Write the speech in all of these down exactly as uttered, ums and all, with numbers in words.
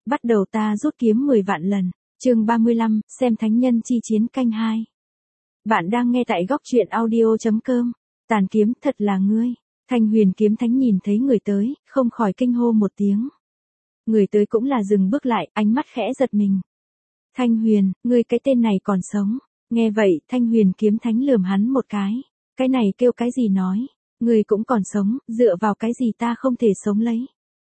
bắt đầu ta rút kiếm mười vạn lần. Chương ba mươi lăm, xem thánh nhân chi chiến canh hai. Bạn đang nghe tại góc truyện audio chấm com. Tàn kiếm thật là ngươi. Thanh Huyền kiếm thánh nhìn thấy người tới, không khỏi kinh hô một tiếng. Người tới cũng là dừng bước lại, ánh mắt khẽ giật mình. Thanh Huyền, ngươi cái tên này còn sống. Nghe vậy, Thanh Huyền kiếm thánh lườm hắn một cái. Cái này kêu cái gì nói? Ngươi cũng còn sống, dựa vào cái gì ta không thể sống lấy?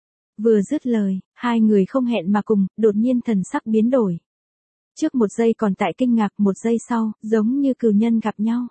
Vừa dứt lời, hai người không hẹn mà cùng, đột nhiên thần sắc biến đổi. Trước một giây còn tại kinh ngạc, một giây sau, giống như cừu nhân gặp nhau.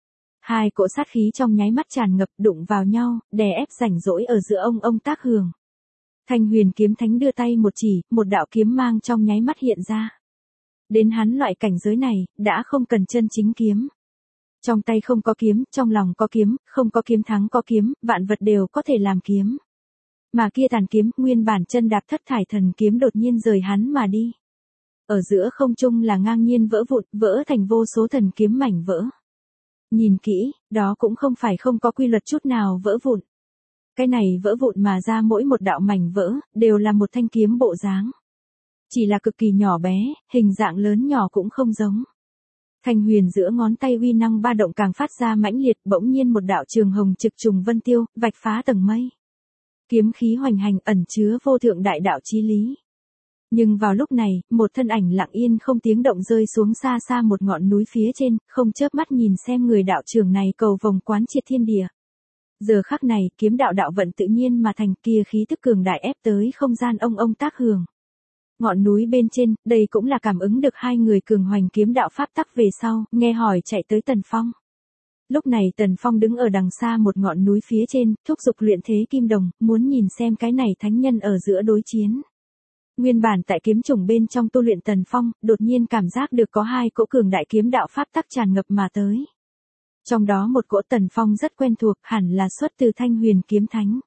Hai cỗ sát khí trong nháy mắt tràn ngập, đụng vào nhau, đè ép rảnh rỗi ở giữa ông ông Tác Hường. Thanh Huyền kiếm thánh đưa tay một chỉ, một đạo kiếm mang trong nháy mắt hiện ra. Đến hắn loại cảnh giới này, đã không cần chân chính kiếm. Trong tay không có kiếm, trong lòng có kiếm, không có kiếm thắng có kiếm, vạn vật đều có thể làm kiếm. Mà kia tàn kiếm, nguyên bản chân đạp thất thải thần kiếm đột nhiên rời hắn mà đi. Ở giữa không trung là ngang nhiên vỡ vụn, vỡ thành vô số thần kiếm mảnh vỡ. Nhìn kỹ, đó cũng không phải không có quy luật chút nào vỡ vụn. Cái này vỡ vụn mà ra mỗi một đạo mảnh vỡ, đều là một thanh kiếm bộ dáng. Chỉ là cực kỳ nhỏ bé, hình dạng lớn nhỏ cũng không giống. Thanh Huyền giữa ngón tay uy năng ba động càng phát ra mãnh liệt, bỗng nhiên một đạo trường hồng trực trùng vân tiêu, vạch phá tầng mây. Kiếm khí hoành hành ẩn chứa vô thượng đại đạo chí lý. Nhưng vào lúc này, một thân ảnh lặng yên không tiếng động rơi xuống xa xa một ngọn núi phía trên, không chớp mắt nhìn xem người đạo trưởng này cầu vồng quán triệt thiên địa. Giờ khắc này, kiếm đạo đạo vận tự nhiên mà thành, kia khí tức cường đại ép tới không gian ông ông Tác Hường. Ngọn núi bên trên, đây cũng là cảm ứng được hai người cường hoành kiếm đạo pháp tắc về sau, nghe hỏi chạy tới Tần Phong. Lúc này Tần Phong đứng ở đằng xa một ngọn núi phía trên, thúc giục luyện thế kim đồng, muốn nhìn xem cái này thánh nhân ở giữa đối chiến. Nguyên bản tại kiếm chủng bên trong tu luyện Tần Phong, đột nhiên cảm giác được có hai cỗ cường đại kiếm đạo pháp tắc tràn ngập mà tới. Trong đó một cỗ Tần Phong rất quen thuộc, hẳn là xuất từ Thanh Huyền kiếm thánh.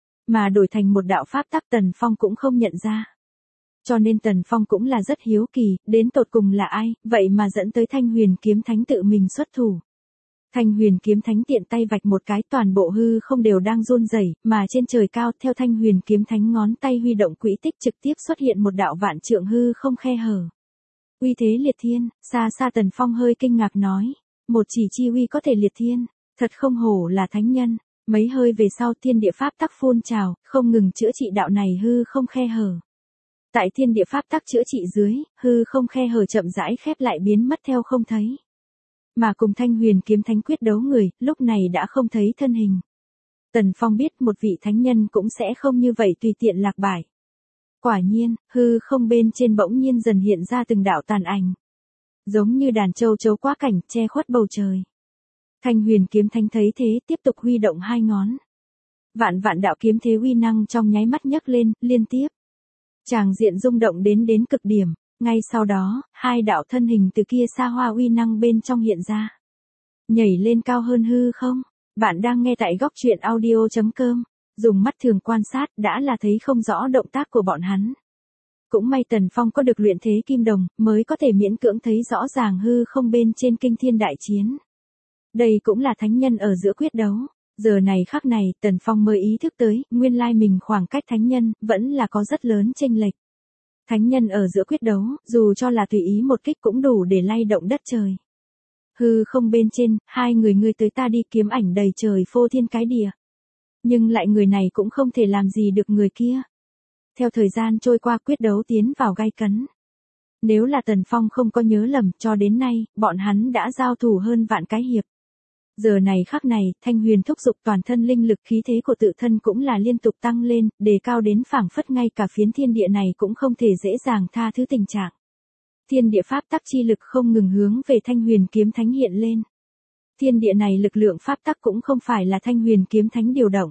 Mà đổi thành một đạo pháp tắc Tần Phong cũng không nhận ra. Cho nên Tần Phong cũng là rất hiếu kỳ, đến tột cùng là ai, vậy mà dẫn tới Thanh Huyền kiếm thánh tự mình xuất thủ. Thanh Huyền kiếm thánh tiện tay vạch một cái, toàn bộ hư không đều đang run rẩy, mà trên trời cao theo Thanh Huyền kiếm thánh ngón tay huy động quỹ tích trực tiếp xuất hiện một đạo vạn trượng hư không khe hở. Uy thế liệt thiên, xa xa Tần Phong hơi kinh ngạc nói, một chỉ chi uy có thể liệt thiên, thật không hổ là thánh nhân. Mấy hơi về sau thiên địa pháp tắc phun trào, không ngừng chữa trị đạo này hư không khe hở. Tại thiên địa pháp tắc chữa trị dưới, hư không khe hở chậm rãi khép lại biến mất theo không thấy. Mà cùng Thanh Huyền kiếm thánh quyết đấu người, lúc này đã không thấy thân hình. Tần Phong biết một vị thánh nhân cũng sẽ không như vậy tùy tiện lạc bại. Quả nhiên, hư không bên trên bỗng nhiên dần hiện ra từng đạo tàn ảnh. Giống như đàn châu chấu quá cảnh, che khuất bầu trời. Thanh Huyền kiếm thánh thấy thế tiếp tục huy động hai ngón. Vạn vạn đạo kiếm thế uy năng trong nháy mắt nhấc lên, liên tiếp. Tràng diện rung động đến đến cực điểm, ngay sau đó, hai đạo thân hình từ kia xa hoa uy năng bên trong hiện ra. Nhảy lên cao hơn hư không, bạn đang nghe tại góc truyện audio chấm com, dùng mắt thường quan sát đã là thấy không rõ động tác của bọn hắn. Cũng may Tần Phong có được luyện thế kim đồng, mới có thể miễn cưỡng thấy rõ ràng hư không bên trên kinh thiên đại chiến. Đây cũng là thánh nhân ở giữa quyết đấu. Giờ này khắc này, Tần Phong mới ý thức tới, nguyên lai mình khoảng cách thánh nhân, vẫn là có rất lớn chênh lệch. Thánh nhân ở giữa quyết đấu, dù cho là tùy ý một kích cũng đủ để lay động đất trời. Hư không bên trên, hai người ngươi tới ta đi, kiếm ảnh đầy trời phô thiên cái địa. Nhưng lại người này cũng không thể làm gì được người kia. Theo thời gian trôi qua quyết đấu tiến vào gay cấn. Nếu là Tần Phong không có nhớ lầm, cho đến nay, bọn hắn đã giao thủ hơn vạn cái hiệp. Giờ này khắc này, Thanh Huyền thúc giục toàn thân linh lực khí thế của tự thân cũng là liên tục tăng lên, đề cao đến phảng phất ngay cả phiến thiên địa này cũng không thể dễ dàng tha thứ tình trạng. Thiên địa pháp tắc chi lực không ngừng hướng về Thanh Huyền kiếm thánh hiện lên. Thiên địa này lực lượng pháp tắc cũng không phải là Thanh Huyền kiếm thánh điều động.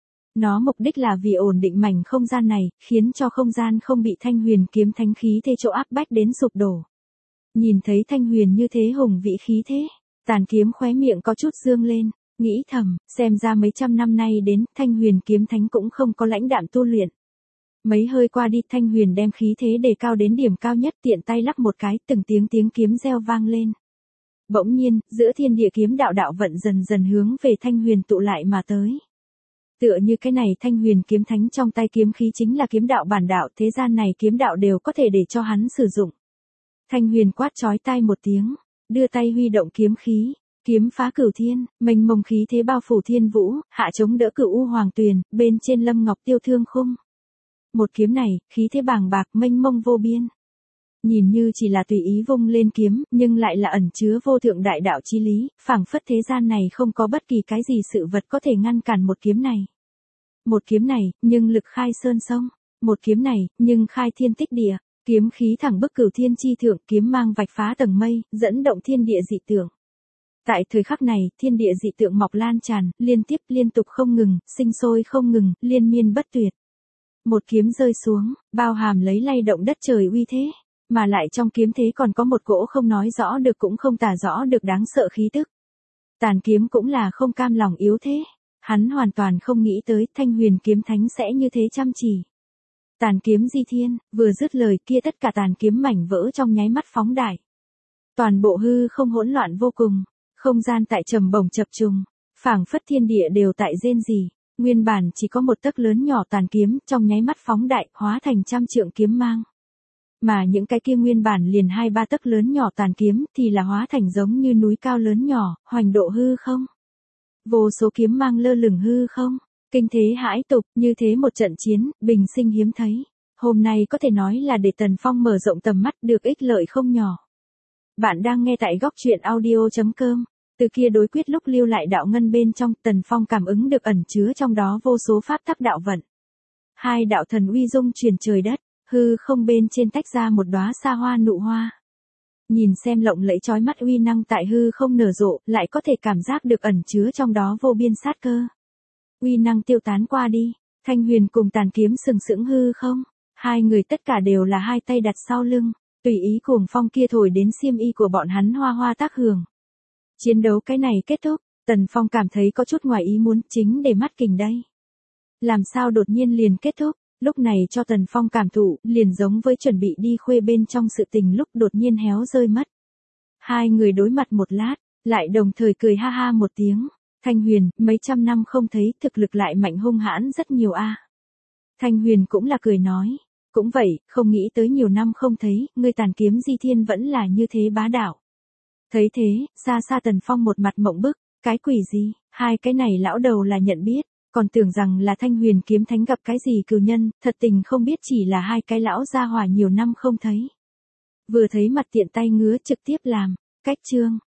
Nó mục đích là vì ổn định mảnh không gian này, khiến cho không gian không bị Thanh Huyền kiếm thánh khí thế chỗ áp bách đến sụp đổ. Nhìn thấy Thanh Huyền như thế hùng vĩ khí thế. Tàn kiếm khóe miệng có chút dương lên, nghĩ thầm, xem ra mấy trăm năm nay đến, Thanh Huyền kiếm thánh cũng không có lãnh đạm tu luyện. Mấy hơi qua đi, Thanh Huyền đem khí thế đề cao đến điểm cao nhất, tiện tay lắc một cái, từng tiếng tiếng kiếm reo vang lên. Bỗng nhiên, giữa thiên địa kiếm đạo đạo vận dần dần hướng về Thanh Huyền tụ lại mà tới. Tựa như cái này Thanh Huyền kiếm thánh trong tay kiếm khí chính là kiếm đạo bản đạo, thế gian này kiếm đạo đều có thể để cho hắn sử dụng. Thanh Huyền quát chói tai một tiếng, đưa tay huy động kiếm khí, kiếm phá cửu thiên, mênh mông khí thế bao phủ thiên vũ, hạ chống đỡ cửu u hoàng tuyền, bên trên lâm ngọc tiêu thương khung. Một kiếm này, khí thế bàng bạc mênh mông vô biên. Nhìn như chỉ là tùy ý vung lên kiếm, nhưng lại là ẩn chứa vô thượng đại đạo chí lý, phảng phất thế gian này không có bất kỳ cái gì sự vật có thể ngăn cản một kiếm này. Một kiếm này, nhưng lực khai sơn sông, một kiếm này, nhưng khai thiên tích địa, kiếm khí thẳng bức cửu thiên chi thượng, kiếm mang vạch phá tầng mây, dẫn động thiên địa dị tượng. Tại thời khắc này, thiên địa dị tượng mọc lan tràn, liên tiếp liên tục không ngừng, sinh sôi không ngừng, liên miên bất tuyệt. Một kiếm rơi xuống, bao hàm lấy lay động đất trời uy thế, mà lại trong kiếm thế còn có một cỗ không nói rõ được cũng không tả rõ được đáng sợ khí tức. Tàn kiếm cũng là không cam lòng yếu thế, hắn hoàn toàn không nghĩ tới Thanh Huyền kiếm thánh sẽ như thế chăm chỉ. Tàn kiếm di thiên, vừa dứt lời kia tất cả tàn kiếm mảnh vỡ trong nháy mắt phóng đại. Toàn bộ hư không hỗn loạn vô cùng, không gian tại trầm bổng chập trùng, phảng phất thiên địa đều tại rên rỉ, nguyên bản chỉ có một tấc lớn nhỏ tàn kiếm trong nháy mắt phóng đại, hóa thành trăm trượng kiếm mang. Mà những cái kia nguyên bản liền hai ba tấc lớn nhỏ tàn kiếm thì là hóa thành giống như núi cao lớn nhỏ, hoành độ hư không. Vô số kiếm mang lơ lửng hư không, kinh thế hãi tục, như thế một trận chiến, bình sinh hiếm thấy. Hôm nay có thể nói là để Tần Phong mở rộng tầm mắt được ích lợi không nhỏ. Bạn đang nghe tại góc truyện audio chấm com. Từ kia đối quyết lúc lưu lại đạo ngân bên trong, Tần Phong cảm ứng được ẩn chứa trong đó vô số pháp tắc đạo vận. Hai đạo thần uy dung truyền trời đất, hư không bên trên tách ra một đóa sa hoa nụ hoa. Nhìn xem lộng lẫy chói mắt uy năng tại hư không nở rộ, lại có thể cảm giác được ẩn chứa trong đó vô biên sát cơ. Uy năng tiêu tán qua đi, Thanh Huyền cùng tàn kiếm sừng sững hư không, hai người tất cả đều là hai tay đặt sau lưng, tùy ý cuồng phong kia thổi đến xiêm y của bọn hắn hoa hoa tác hưởng. Chiến đấu cái này kết thúc, Tần Phong cảm thấy có chút ngoài ý muốn, chính để mắt kình đây. Làm sao đột nhiên liền kết thúc, lúc này cho Tần Phong cảm thụ, liền giống với chuẩn bị đi khuê bên trong sự tình lúc đột nhiên héo rơi mất. Hai người đối mặt một lát, lại đồng thời cười ha ha một tiếng. Thanh Huyền, mấy trăm năm không thấy, thực lực lại mạnh hung hãn rất nhiều a. Thanh Huyền cũng là cười nói, cũng vậy, không nghĩ tới nhiều năm không thấy, ngươi tàn kiếm di thiên vẫn là như thế bá đạo. Thấy thế, xa xa Tần Phong một mặt mộng bức, cái quỷ gì, hai cái này lão đầu là nhận biết, còn tưởng rằng là Thanh Huyền kiếm thánh gặp cái gì cừu nhân, thật tình không biết chỉ là hai cái lão gia hỏa nhiều năm không thấy. Vừa thấy mặt tiện tay ngứa trực tiếp làm, cách chương.